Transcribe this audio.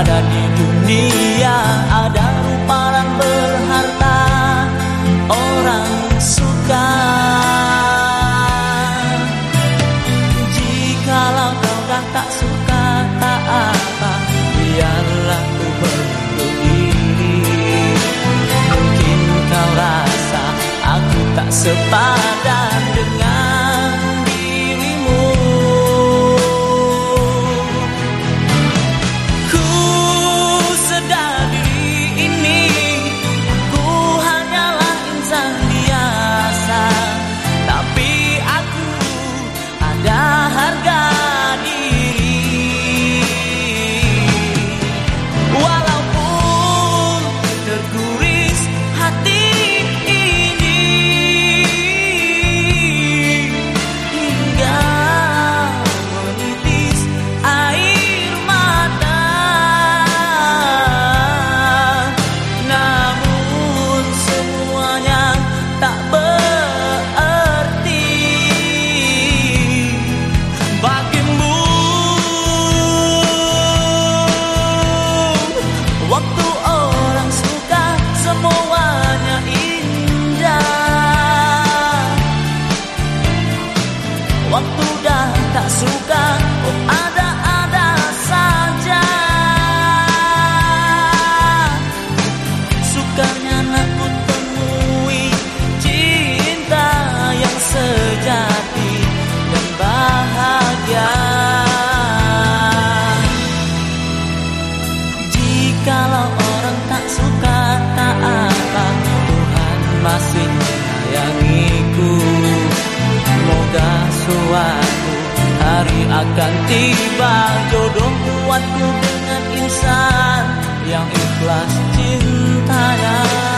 ada di dunia, ada ruparan berharta orang suka. Jikalau kau dah tak suka, tak apa, biarlah ku berundur diri. Mungkin kau rasa aku tak sepadan dengan dirimu. Ku sedar diri ini, ku hanyalah insan biasa, tapi aku ada harga diri. Walaupun terguris hati ini hingga menitis air mata, namun semuanya tak berarti bagimu. Waktu orang suka semuanya indah, waktu dah tak suka, oh ada-ada saja. Sukanya nak ku temui cinta yang sejati dan bahagia. Jikalau orang tak suka, tak apa, Tuhan masih menyayangiku. Semoga suatu hari akan tiba, jodoh buatku dengan insan yang ikhlas cintanya.